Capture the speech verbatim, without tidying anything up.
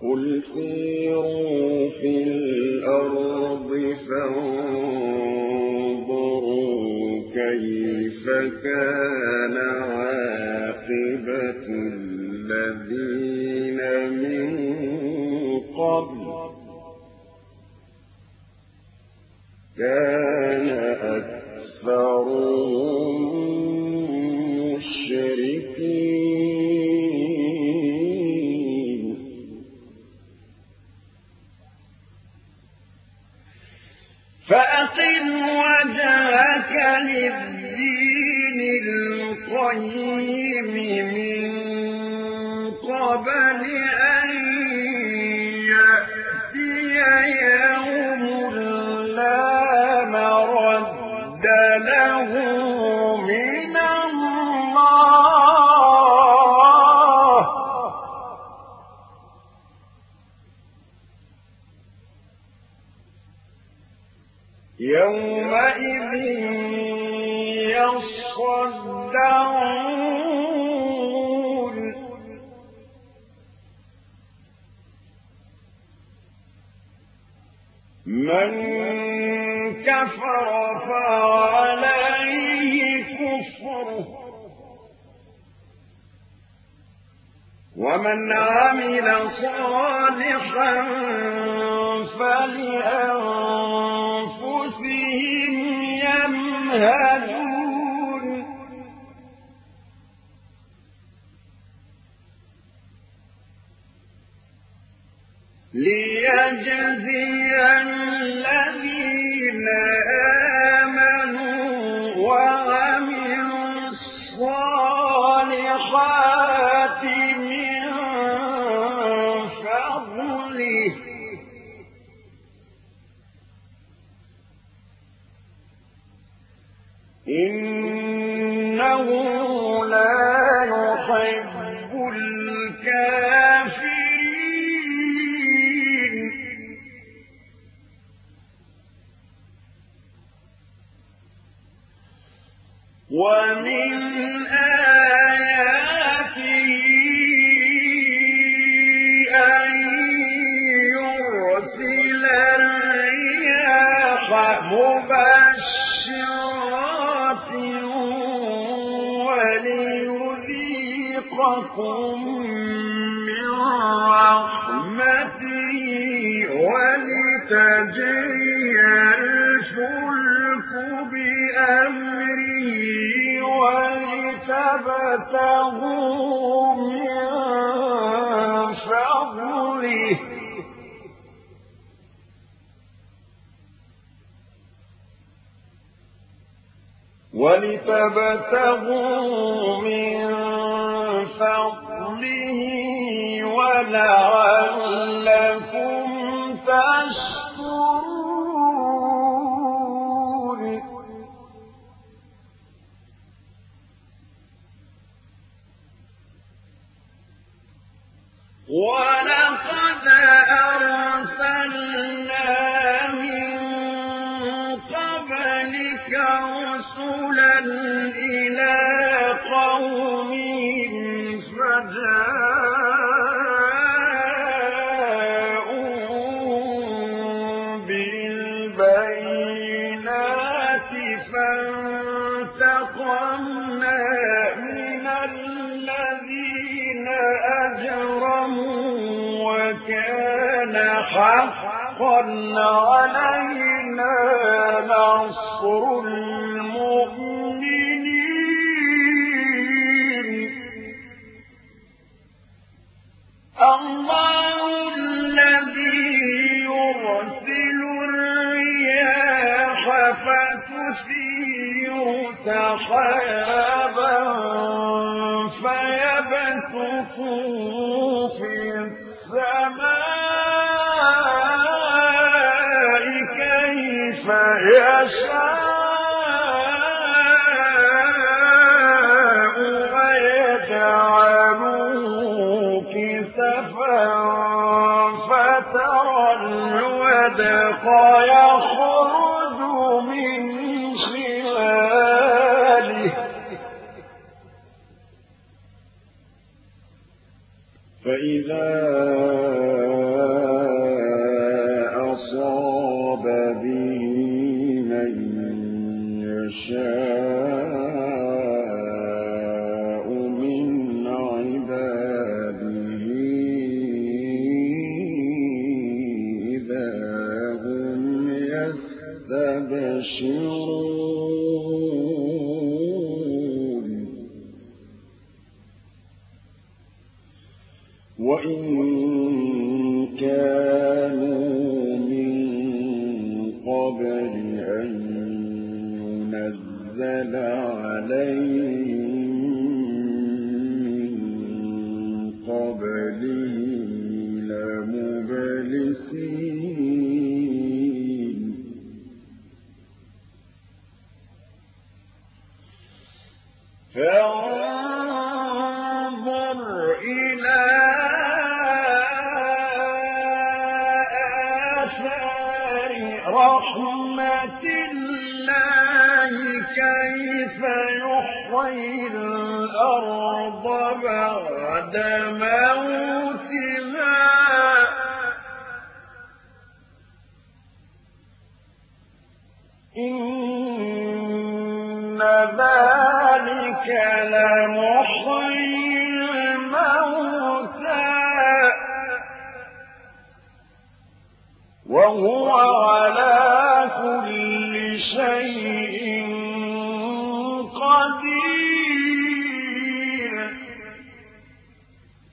قل سيروا في الأرض فانظروا كيف كان عاقبة الذين من قبل كان أكثرهم مشركين فأقم وجهك للدين القيم من قبل أن يأتي يوم لا مرد له من الله يومئذ يصدعون من كفر فعليه كفره ومن عمل صالحا فلأنفسهم يمهدون ليجزي الذين آمنوا وعملوا الصالحات من فضله إنه لا يحب الكافرين ومن آياته أن يرسل الرياح مبشرات وليذيقكم من رحمته ولتجري الفلك بأمره ولتبتغوا من فضله ولتبتغوا من فضله ولعلكم تشكرون ولقد أرسلنا من قبلك رسلا إلى قومهم فجاءوا بالبينات فانتقمنا من الذين أجرموا وكان حقا علينا نصر المؤمنين الله الذي يرسل الرياح فتثير سحابا فيبسطه في السماء كيف يشاء ويجعله كسفا فترى الودق يخرج من خلاله فإذا يستبشرون وإن كانوا من قبل أن ينزل عليهم من قبله لمبلسين فانظر إلى آثار رحمة الله كيف يحيي الأرض بعد موتها إن ذلك لمحيي الموتى وهو على كل شيء قدير